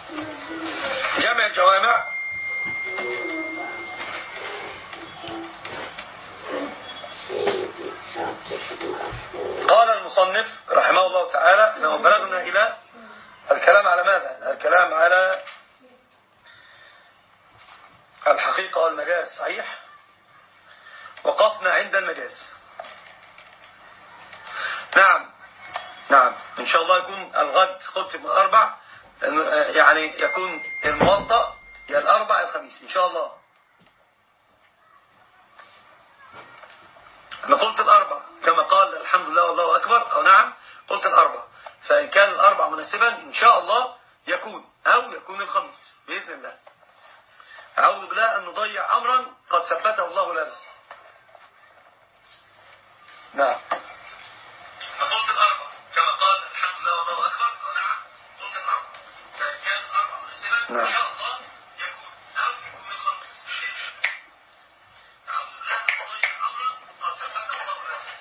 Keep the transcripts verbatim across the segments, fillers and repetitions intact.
جمع الجوامع قال المصنف رحمه الله تعالى انه بلغنا الى الكلام على ماذا؟ الكلام على الحقيقة والمجاز. صحيح، وقفنا عند المجاز. نعم نعم إن شاء الله يكون الغد قلت من الأربع، يعني يكون الموطأ يا الأربع يا الخميس إن شاء الله. أنا قلت الأربع كما قال الحمد لله والله أكبر، أو نعم قلت الأربع، فإن كان الأربع مناسبا إن شاء الله يكون، أو يكون الخميس بإذن الله. أعوذ بالله أن نضيع أمرا قد ثبته الله لنا. نعم فقلت الأربع كما قال الحمد لله والله أكبر، أو نعم قلت الأربع، فإن كان الأربع مناسبا إن شاء الله يكون، أو يكون الخميس. أعوذ بالله أن نضيع أمرا قد ثبته الله لنا.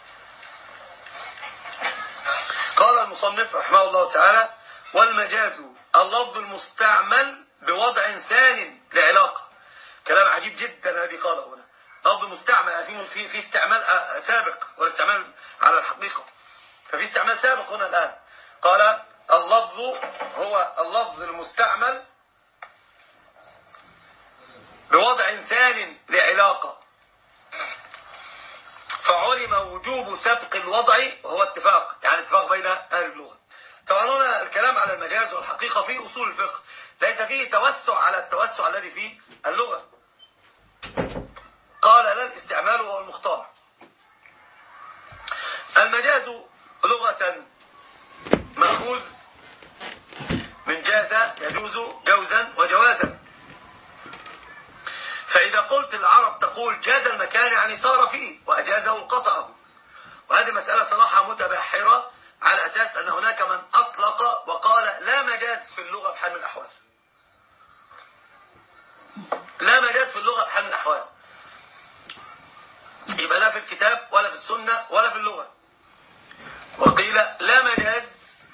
قال المصنف رحمه الله تعالى: والمجاز اللفظ المستعمل بوضع ثان لعلاقة. كلام عجيب جدا الذي قاله هنا، لفظ مستعمل في في استعمال سابق والاستعمال على الحقيقة، ففي استعمال سابق هنا الآن. قال اللفظ هو اللفظ المستعمل بوضع ثان لعلاقة، فعلم وجوب سبق الوضع وهو اتفاق، يعني اتفاق بين أهل اللغة. طبعا هنا الكلام على المجاز والحقيقة في أصول الفقه، ليس فيه توسع على التوسع الذي في اللغة. قال لا الاستعمال وهو المختار. المجاز لغة مأخوذ من جاز يجوز جوزا وجوازا. فإذا قلت العرب تقول جاز المكان يعني صار فيه، وأجازه قطعه. وهذه مسألة صراحة متبحرة، على أساس أن هناك من أطلق وقال لا مجاز في اللغة بحال من الأحوال، لا مجاز في اللغة بحال من الأحوال، يبقى لا في الكتاب ولا في السنة ولا في اللغة. وقيل لا مجاز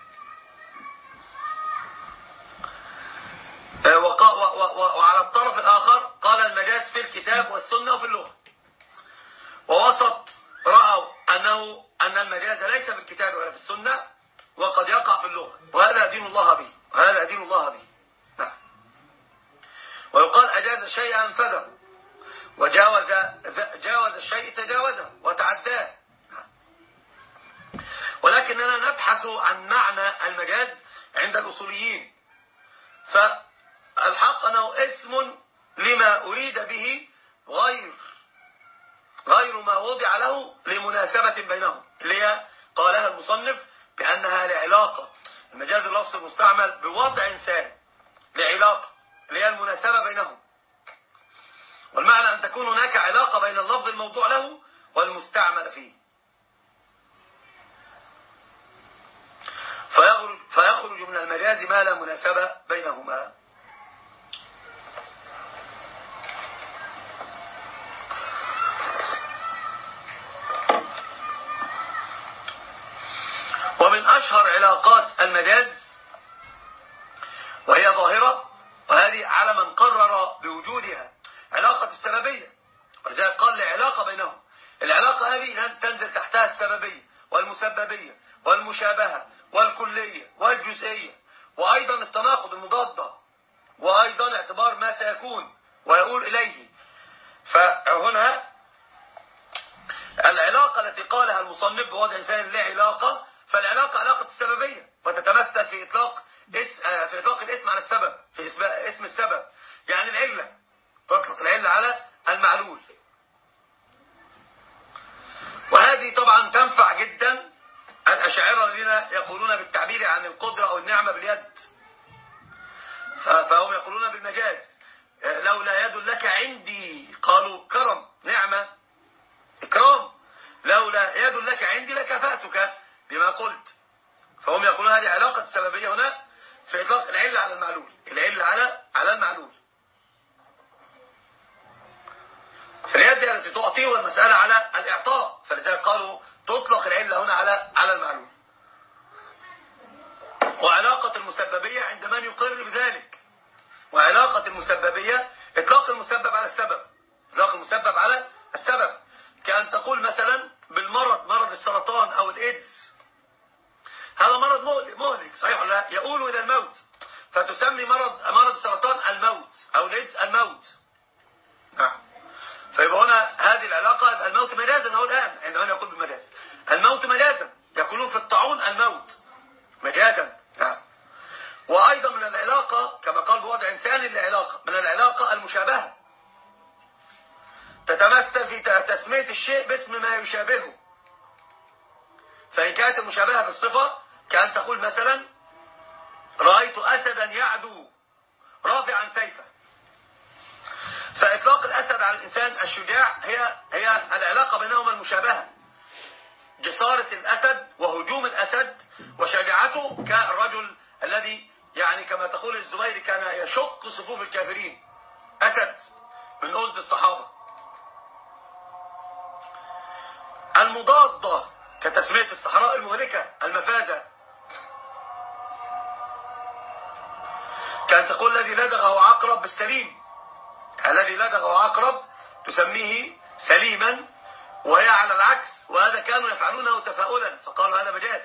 وعلى الطرف الآخر قال المجاز في الكتاب والسنة وفي اللغة. ووسط رأوا أنه أن المجاز ليس في الكتاب ولا في السنة، وقد يقع في اللغة، وهذا دين الله به، وهذا دين الله به. نعم. ويقال أجاز شيئا أنفذه، وجاوز جاوز الشيء تجاوزه وتعداه. نعم. ولكننا نبحث عن معنى المجاز عند الأصوليين، فالحق أنه اسم لما أريد به غير غير ما وضع له لمناسبة بينهم، اللي هي قالها المصنف بأنها لعلاقة. المجاز اللفظ المستعمل بوضع ثاني لعلاقة، اللي هي المناسبة بينهم. والمعنى أن تكون هناك علاقة بين اللفظ الموضوع له والمستعمل فيه، فيخرج, فيخرج من المجاز ما لا مناسبة بينهما. ومن أشهر علاقات المجاز وهي ظاهرة، وهذه على من قرر بوجودها، علاقة السببية. ولذلك قال لعلاقة بينهم. العلاقة هذه تنزل تحتها السببية والمسببية والمشابهة والكلية والجزئية، وأيضا التناقض المضادة، وأيضا اعتبار ما سيكون ويقول إليه. فهنا العلاقة التي قالها المصنف بوضع ثاني لعلاقة، فالعلاقة علاقة السببية، وتتمثل في إطلاق في إطلاق الاسم على السبب، في اسم السبب، يعني العلة، تطلق العلة على المعلول. وهذه طبعا تنفع جدا الأشاعرة الذين يقولون بالتعبير عن القدرة أو النعمة باليد، فهم يقولون بالمجاز. لولا يد لك عندي، قالوا كرم، نعمة، إكرام. لولا يد لك عندي لكفأتك بما قلت. فهم يقولون هذه علاقة السببية هنا في إطلاق العلة على المعلول، العلة على على المعلول. فاليد التي تعطي والمسألة على الإعطاء، فلذلك قالوا تطلق العلة هنا على على المعلول. وعلاقة المسببية عند من يقر بذلك. وعلاقة المسببية إطلاق المسبب على السبب، إطلاق المسبب على السبب، كأن تقول مثلا بالمرض، مرض السرطان أو الإيدز، هذا مرض مهلك صحيح لا يؤول إلى الموت، فتسمي مرض مرض السرطان الموت أو الإيدز الموت. نعم. فيبقى هنا هذه العلاقة، يبقى الموت مجازا هو الآن عندما يقول بالمجاز الموت مجازا، يقولون في الطاعون الموت مجازا. نعم. وأيضا من العلاقة كما قال بوضع ثاني للعلاقة، من العلاقة المشابهة تتمثل في تسمية الشيء باسم ما يشابهه. فإن كانت المشابهة في الصفة كأن تقول مثلا رأيت أسدا يعدو رافعا سيفه، فإطلاق الأسد على الإنسان الشجاع هي هي العلاقة بينهما المشابهة، جسارة الأسد وهجوم الأسد وشجاعته كالرجل الذي يعني كما تقول الزبير كان يشق صفوف الكافرين، أسد من أسد الصحابة. المضادة كتسمية الصحراء المهلكة المفازة، كان تقول الذي لدغه عقرب بالسليم، الذي لدغه عقرب تسميه سليما، وهي على العكس، وهذا كانوا يفعلونه تفاؤلا فقالوا هذا مجاز.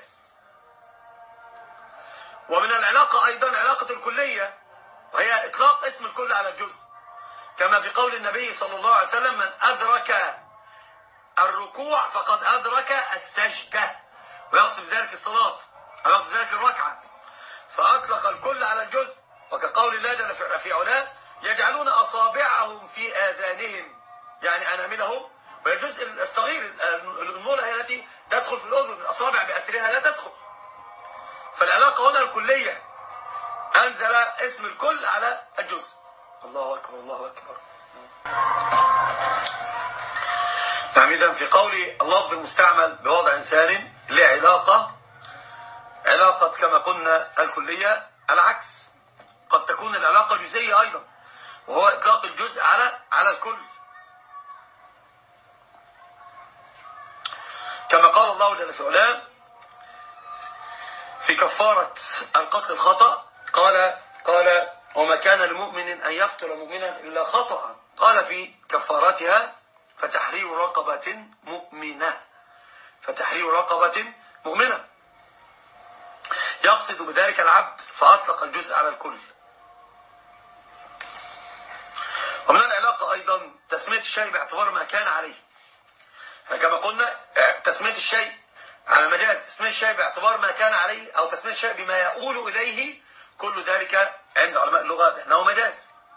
ومن العلاقة أيضا علاقة الكلية، وهي إطلاق اسم الكل على الجزء، كما في قول النبي صلى الله عليه وسلم من أدرك الركوع فقد أدرك السجدة، ويقصد ذلك الصلاة أو يقصد ذلك الركعة، فأطلق الكل على الجزء. وكقول الله جل في علاه يجعلون أصابعهم في آذانهم، يعني أناملهم، والجزء الصغير الأنملة هي التي تدخل في الأذن، الأصابع بأسرها لا تدخل. فالعلاقة هنا الكلية، أنزل اسم الكل على الجزء. الله أكبر الله أكبر. نعم. إذن في قول اللفظ المستعمل بوضع ثاني لعلاقة، علاقة كما قلنا الكلية العكس، قد تكون العلاقة جزئية أيضا، وهو إطلاق الجزء على على الكل، كما قال الله جل في علاه في كفارة القتل الخطأ، قال قال وما كان لمؤمن أن يقتل مؤمنا إلا خطأ، قال في كفارتها فتحرير رقبة مؤمنة، فتحرير رقبة مؤمنة، يقصد بذلك العبد، فأطلق الجزء على الكل. ومن العلاقة أيضا تسمية الشيء باعتبار ما كان عليه، كما قلنا تسمية الشيء على مجاز، تسمية الشيء باعتبار ما كان عليه أو تسمية الشيء بما يؤول إليه، كل ذلك عند علماء اللغة بأنه مجاز.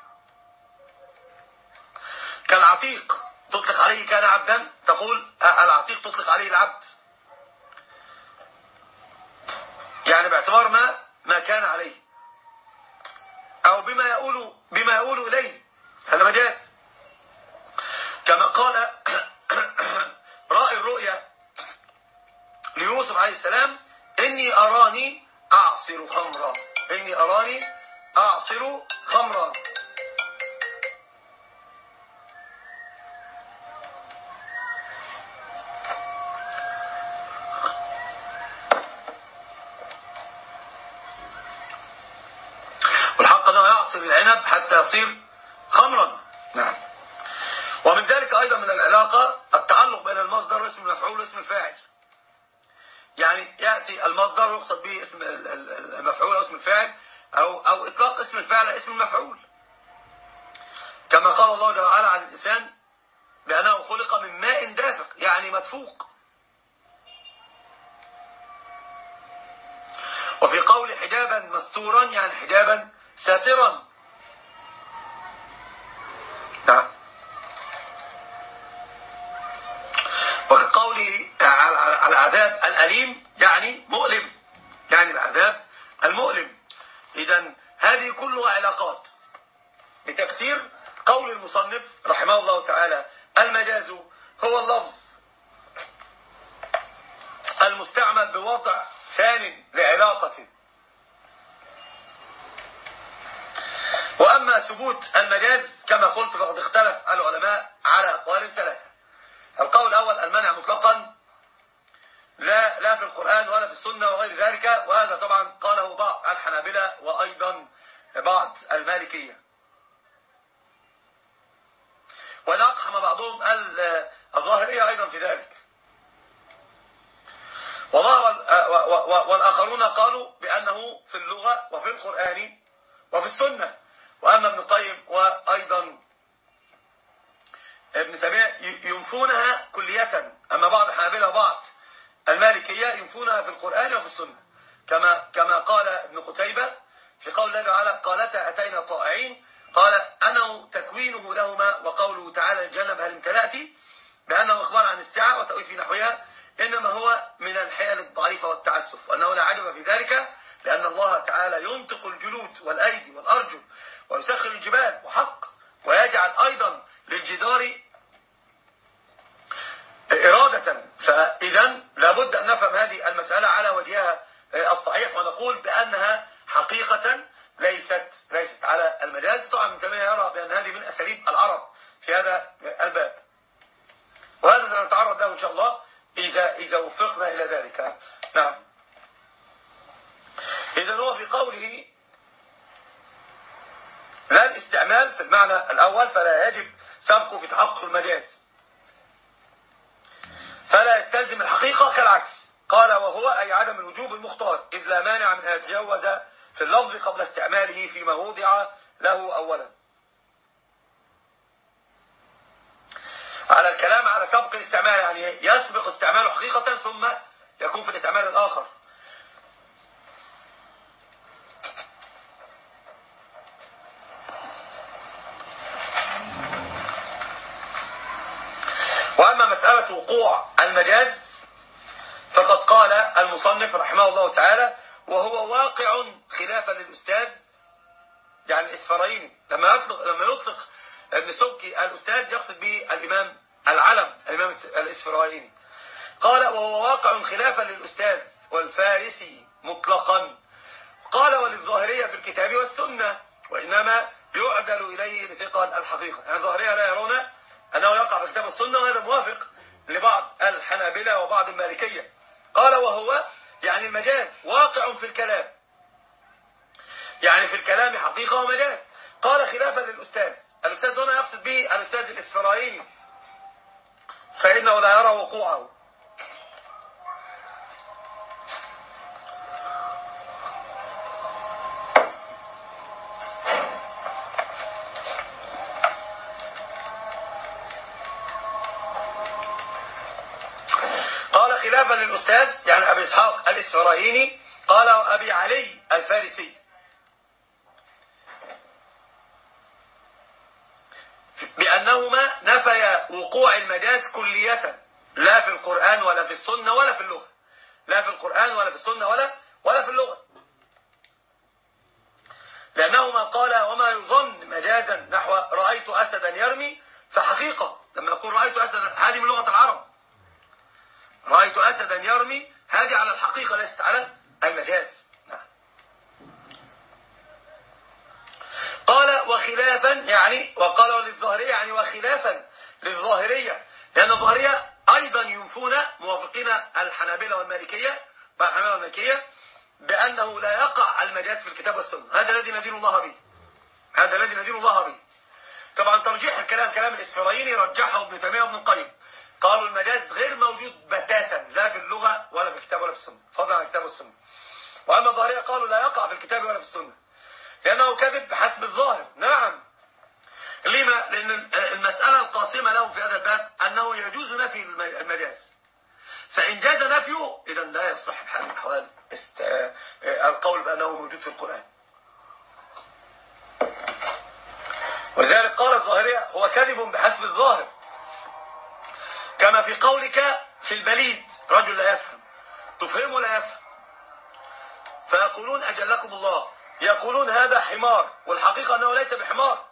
كالعتيق تطلق عليه كان عبدا، تقول العتيق تطلق عليه العبد، يعني باعتبار ما ما كان عليه أو بما يؤول بما يؤول إليه، هذا مجاز. كما قال رائي الرؤيا ليوسف عليه السلام إني أراني أعصر خمرا، إني أراني أعصر خمرا. والحق أنه يعصر العنب حتى يصير خمرا. نعم. ومن ذلك أيضا من العلاقة التعلق بين المصدر واسم المفعول واسم الفاعل، يعني يأتي المصدر يقصد به اسم المفعول أو اسم الفاعل، أو, أو إطلاق اسم الفاعل على اسم المفعول، كما قال الله جل وعلا عن الإنسان بأنه خلق من ماء دافق، يعني مدفوق. وفي قول حجابا مستورا يعني حجابا ساترا. نعم. وكقوله على العذاب الأليم يعني مؤلم، يعني العذاب المؤلم. إذن هذه كلها علاقات. بتفسير قول المصنف رحمه الله تعالى المجاز هو اللفظ المستعمل بوضع ثاني لعلاقة. وأما ثبوت المجاز كما قلت فقد اختلف العلماء على أقوال ثلاثة. القول الأول المنع مطلقا لا لا في القرآن ولا في السنة وغير ذلك. وهذا طبعا قاله بعض الحنابلة وأيضا بعض المالكية، ونقحم بعضهم الظاهرية أيضا في ذلك. والآخرون قالوا بأنه في اللغة وفي القرآن وفي السنة. وأما ابن القيم وأيضا ابن تيمية ينفونها كلية. أما بعض الحنابلة وبعض المالكية ينفونها في القرآن وفي السنة، كما كما قال ابن قتيبة في قول الله تعالى قالتا أتينا طائعين، قال أنه تكوينه لهما وقوله تعالى الجنة هل امتلأت بأنه إخبار عن الساعة وتأويل في نحوها إنما هو من الحيل الضعيفة والتعسف، وأنه لا عجب في ذلك لأن الله تعالى ينطق الجلود والأيدي والأرجل ويسخر الجبال وحق، ويجعل أيضا للجدار إرادة. فإذا لابد أن نفهم هذه المسألة على وجهها الصحيح، ونقول بأنها حقيقة ليست ليست على المجاز. طبعا ابن تيمية يرى بأن هذه من أساليب العرب في هذا الباب، وهذا سنتعرض له إن شاء الله إذا إذا وفقنا إلى ذلك. نعم. إذا هو في قوله لا الاستعمال في المعنى الأول فلا يجب سبقه في تحقق المجاز، فلا يستلزم الحقيقة كالعكس. قال وهو أي عدم الوجوب المختار، إذ لا مانع من أن يتجوز في اللفظ قبل استعماله فيما وضع له أولا. على الكلام على سبق الاستعمال، يعني يسبق استعماله حقيقة ثم يكون في الاستعمال الآخر. وأما مسألة وقوع المجاز فقد قال المصنف رحمه الله تعالى وهو واقع خلافا للأستاذ، يعني الإسفرايني لما يطلق لما يطلق ابن سبكي الأستاذ يقصد به الإمام العلم الإمام الإسفرايني. قال وهو واقع خلافا للأستاذ والفارسي مطلقا. قال وللظاهرية في الكتاب والسنة، وإنما يعدل إليه لثقل الحقيقة. يعني الظاهرية لا يرون أنه يقع في الكتاب والسنة، وهذا موافق لبعض الحنابلة وبعض المالكية. قال وهو يعني المجاز واقع في الكلام، يعني في الكلام حقيقة ومجاز. قال خلافا للأستاذ، الأستاذ هنا يقصد به الأستاذ الإسفرايني، فإنه لا يرى وقوعه. قال خلافا للأستاذ يعني أبي إسحاق الإسفرايني، قال أبي علي الفارسي، بأنهما نفيا وقوع المجاز كلية، لا في القرآن ولا في السنة ولا في اللغة، لا في القرآن ولا في السنة ولا ولا في اللغة. لأنهما قال وما يظن مجازا نحو رأيت أسدا يرمي فحقيقة، لما يقول رأيت أسدا هذه من لغة العرب، رأيت أسدا يرمي هذه على الحقيقة ليست على المجاز. نعم. قال وخلافا يعني وقال للظاهرية يعني وخلافا للظاهرية، لأن الظاهرية أيضا ينفون موافقين الحنابلة والمالكية والحنابلة والمالكية بأنه لا يقع المجاز في الكتاب والسنة. هذا الذي ندين الله به، هذا الذي ندين الله به. طبعا ترجيح الكلام كلام الإسفرايني رجحه ابن تيمية وابن القيم، قالوا المجاز غير موجود بتاتا لا في اللغة ولا في الكتاب ولا في السنة، فضلا عن الكتاب والسنة. وأما الظاهرية قالوا لا يقع في الكتاب ولا في السنة لأنه كذب بحسب الظاهر. نعم. لما؟ لأن المسألة القاسمة لهم في هذا الباب أنه يجوز نفي المجاز، فإن جاز نفيه إذا لا يصح بحال من الأحوال القول بأنه موجود في القرآن. ولذلك قال الظاهرية هو كذب بحسب الظاهر، كما في قولك في البليد رجل لا يفهم تفهمه لا يفهم، فيقولون أجلكم الله، يقولون هذا حمار، والحقيقة أنه ليس بحمار،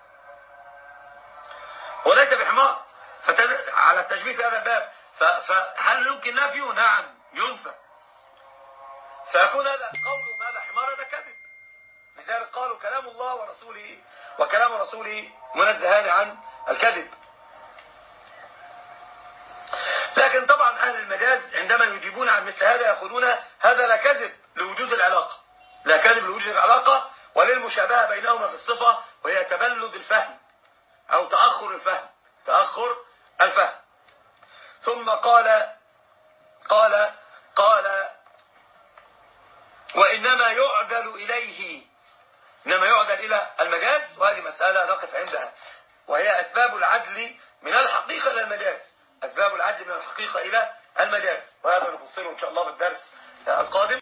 وليس بحمار. على التشبيه في هذا الباب فهل يمكن نفيه؟ نعم ينفى، فيكون هذا قول هذا حمار هذا كذب. لذلك قالوا كلام الله ورسوله وكلام رسوله منزهان عن الكذب. لكن لكن طبعا أهل المجاز عندما يجيبون عن مثل هذا يقولون هذا لا كذب لوجود العلاقة، لا كذب لوجود العلاقة وللمشابهة بينهما في الصفة، وهي تبلد الفهم أو تأخر الفهم، تأخر الفهم. ثم قال قال قال وإنما يعدل إليه، إنما يعدل إلى المجاز، وهذه مسألة نقف عندها، وهي أسباب العدل من الحقيقة إلى المجاز، أسباب العدل من الحقيقة إلى المجاز، وهذا نفصله إن شاء الله في الدرس القادم.